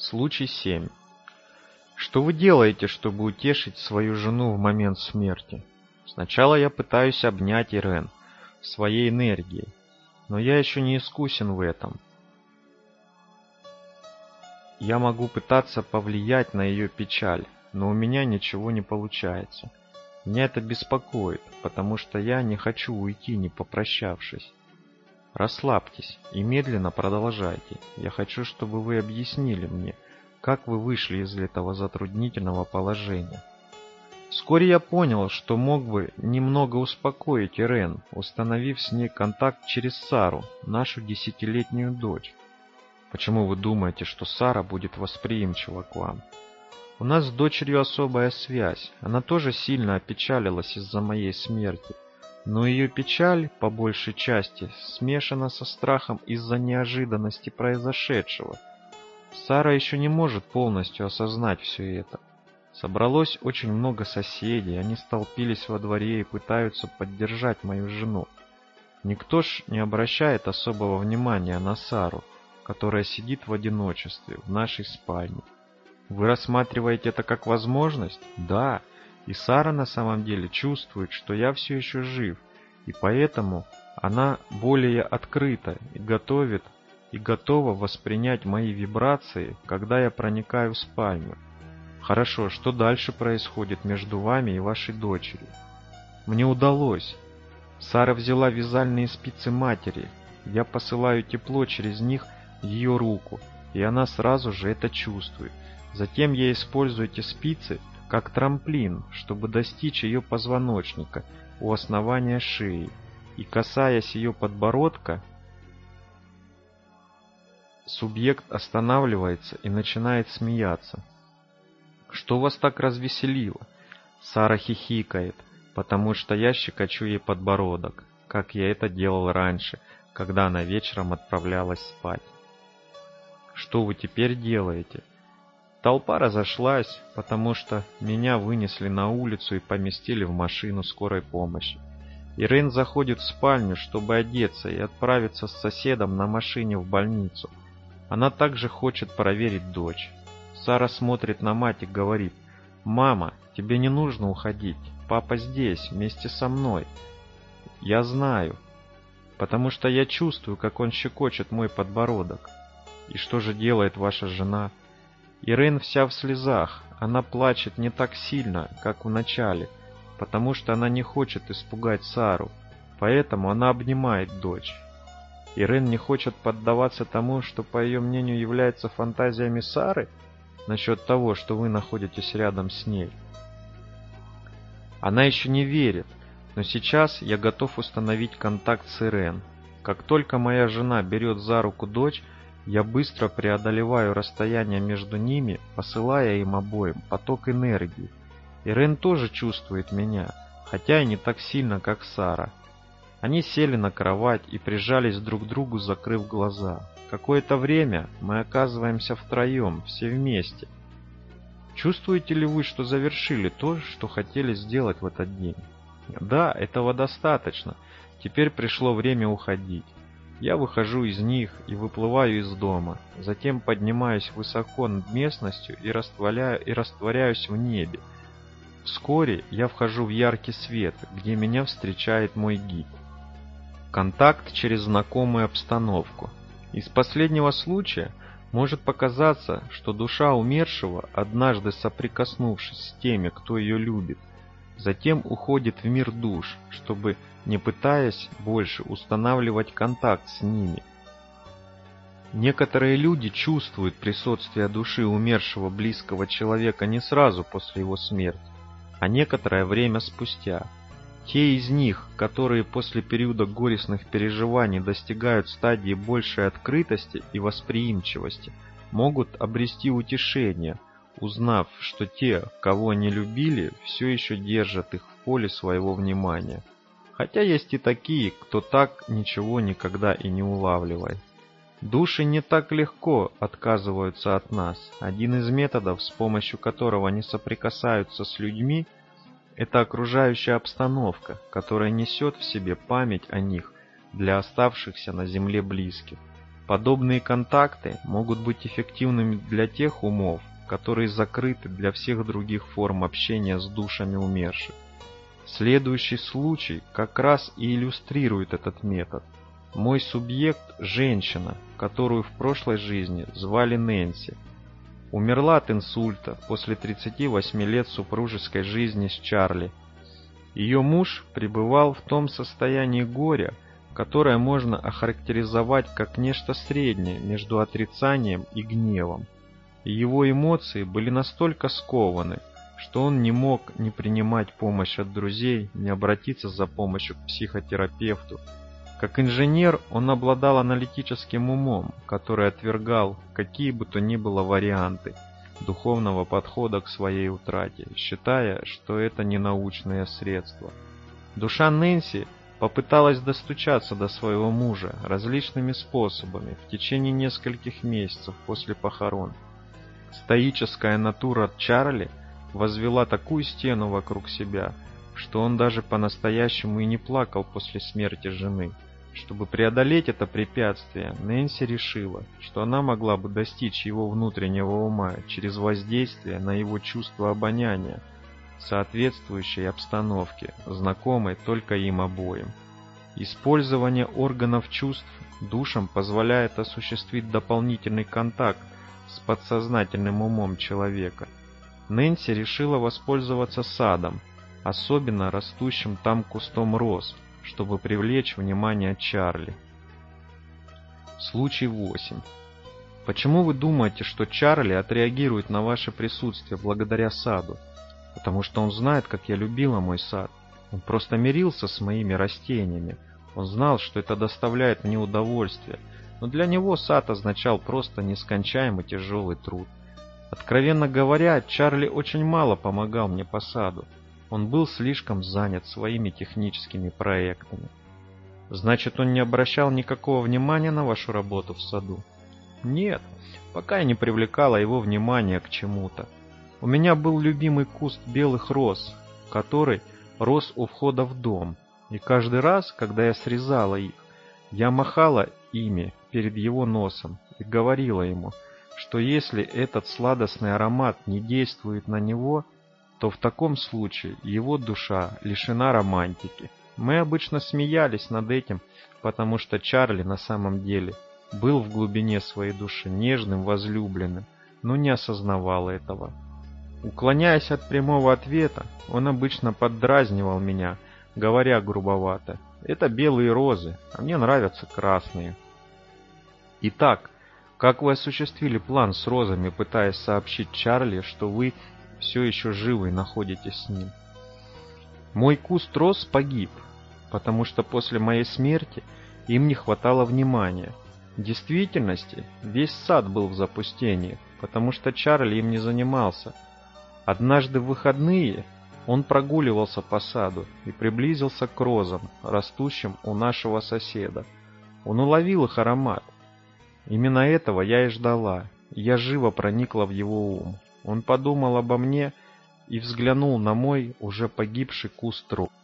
Случай 7. Что вы делаете, чтобы утешить свою жену в момент смерти? Сначала я пытаюсь обнять Ирен своей энергией, но я еще не искусен в этом. Я могу пытаться повлиять на ее печаль, но у меня ничего не получается. Меня это беспокоит, потому что я не хочу уйти, не попрощавшись. Расслабьтесь и медленно продолжайте. Я хочу, чтобы вы объяснили мне, как вы вышли из этого затруднительного положения. Вскоре я понял, что мог бы немного успокоить Ирен, установив с ней контакт через Сару, нашу 10-летнюю дочь. Почему вы думаете, что Сара будет восприимчива к вам? У нас с дочерью особая связь. Она тоже сильно опечалилась из-за моей смерти. Но ее печаль, по большей части, смешана со страхом из-за неожиданности произошедшего. Сара еще не может полностью осознать все это. Собралось очень много соседей, они столпились во дворе и пытаются поддержать мою жену. Никто ж не обращает особого внимания на Сару, которая сидит в одиночестве в нашей спальне. Вы рассматриваете это как возможность? Да. И Сара на самом деле чувствует, что я все еще жив, и поэтому она более открыта и готова воспринять мои вибрации, когда я проникаю в спальню. Хорошо, что дальше происходит между вами и вашей дочерью? Мне удалось. Сара взяла вязальные спицы матери. Я посылаю тепло через них в ее руку, и она сразу же это чувствует. Затем я использую эти спицы как трамплин, чтобы достичь ее позвоночника у основания шеи, и, касаясь ее подбородка, субъект останавливается и начинает смеяться. Что вас так развеселило? Сара хихикает, потому что я щекочу ей подбородок, как я это делал раньше, когда она вечером отправлялась спать. Что вы теперь делаете? Толпа разошлась, потому что меня вынесли на улицу и поместили в машину скорой помощи. Ирен заходит в спальню, чтобы одеться и отправиться с соседом на машине в больницу. Она также хочет проверить дочь. Сара смотрит на мать и говорит: «Мама, тебе не нужно уходить. Папа здесь, вместе со мной». Я знаю, потому что я чувствую, как он щекочет мой подбородок. И что же делает ваша жена? Ирен вся в слезах. Она плачет не так сильно, как в начале, потому что она не хочет испугать Сару, поэтому она обнимает дочь. Ирен не хочет поддаваться тому, что, по ее мнению, является фантазиями Сары, насчет того, что вы находитесь рядом с ней. Она еще не верит, но сейчас я готов установить контакт с Ирен. Как только моя жена берет за руку дочь, я быстро преодолеваю расстояние между ними, посылая им обоим поток энергии. Ирен тоже чувствует меня, хотя и не так сильно, как Сара. Они сели на кровать и прижались друг к другу, закрыв глаза. Какое-то время мы оказываемся втроем, все вместе. Чувствуете ли вы, что завершили то, что хотели сделать в этот день? Да, этого достаточно. Теперь пришло время уходить. Я выхожу из них и выплываю из дома, затем поднимаюсь высоко над местностью и растворяюсь в небе. Вскоре я вхожу в яркий свет, где меня встречает мой гид. Контакт через знакомую обстановку. Из последнего случая может показаться, что душа умершего, однажды соприкоснувшись с теми, кто ее любит, затем уходит в мир душ, чтобы, не пытаясь больше устанавливать контакт с ними. Некоторые люди чувствуют присутствие души умершего близкого человека не сразу после его смерти, а некоторое время спустя. Те из них, которые после периода горестных переживаний достигают стадии большей открытости и восприимчивости, могут обрести утешение, узнав, что те, кого они любили, все еще держат их в поле своего внимания. Хотя есть и такие, кто так ничего никогда и не улавливает. Души не так легко отказываются от нас. Один из методов, с помощью которого они соприкасаются с людьми, это окружающая обстановка, которая несет в себе память о них для оставшихся на земле близких. Подобные контакты могут быть эффективными для тех умов, которые закрыты для всех других форм общения с душами умерших. Следующий случай как раз и иллюстрирует этот метод. Мой субъект – женщина, которую в прошлой жизни звали Нэнси. Умерла от инсульта после 38 лет супружеской жизни с Чарли. Ее муж пребывал в том состоянии горя, которое можно охарактеризовать как нечто среднее между отрицанием и гневом. И его эмоции были настолько скованы, что он не мог ни принимать помощь от друзей, ни обратиться за помощью к психотерапевту. Как инженер он обладал аналитическим умом, который отвергал какие бы то ни было варианты духовного подхода к своей утрате, считая, что это не научное средство. Душа Нэнси попыталась достучаться до своего мужа различными способами в течение нескольких месяцев после похорон. Стоическая натура Чарли возвела такую стену вокруг себя, что он даже по-настоящему и не плакал после смерти жены. Чтобы преодолеть это препятствие, Нэнси решила, что она могла бы достичь его внутреннего ума через воздействие на его чувство обоняния, соответствующей обстановке, знакомой только им обоим. Использование органов чувств душам позволяет осуществить дополнительный контакт с подсознательным умом человека. Нэнси решила воспользоваться садом, особенно растущим там кустом роз, чтобы привлечь внимание Чарли. Случай 8. Почему вы думаете, что Чарли отреагирует на ваше присутствие благодаря саду? Потому что он знает, как я любила мой сад. Он просто мирился с моими растениями. Он знал, что это доставляет мне удовольствие, но для него сад означал просто нескончаемый тяжелый труд. Откровенно говоря, Чарли очень мало помогал мне по саду. Он был слишком занят своими техническими проектами. Значит, он не обращал никакого внимания на вашу работу в саду? Нет, пока я не привлекала его внимание к чему-то. У меня был любимый куст белых роз, который рос у входа в дом, и каждый раз, когда я срезала их, я махала ими перед его носом и говорила ему, что если этот сладостный аромат не действует на него, то в таком случае его душа лишена романтики. Мы обычно смеялись над этим, потому что Чарли на самом деле был в глубине своей души нежным возлюбленным, но не осознавал этого. Уклоняясь от прямого ответа, он обычно поддразнивал меня, говоря грубовато: «Это белые розы, а мне нравятся красные». Итак, как вы осуществили план с розами, пытаясь сообщить Чарли, что вы все еще живы и находитесь с ним? Мой куст роз погиб, потому что после моей смерти им не хватало внимания. В действительности, весь сад был в запустении, потому что Чарли им не занимался. Однажды в выходные он прогуливался по саду и приблизился к розам, растущим у нашего соседа. Он уловил их аромат. Именно этого я и ждала. Я живо проникла в его ум. Он подумал обо мне и взглянул на мой уже погибший куст роз.